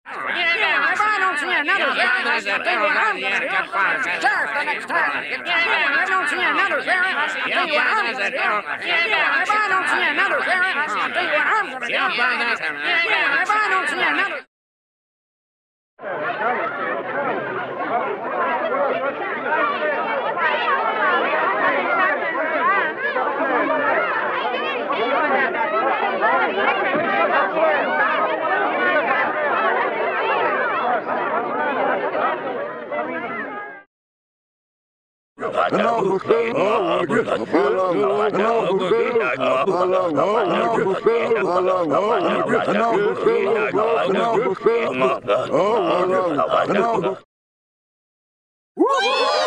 Yeah, if I don't see another sheriff, I tell you what I'm going to do. Sheriff the next time. Yeah, if I don't see another sheriff, I tell you what I'm going to do. Yeah, if I don't see another sheriff, I tell you what I'm going to do. Yeah, if I don't see another... Woo!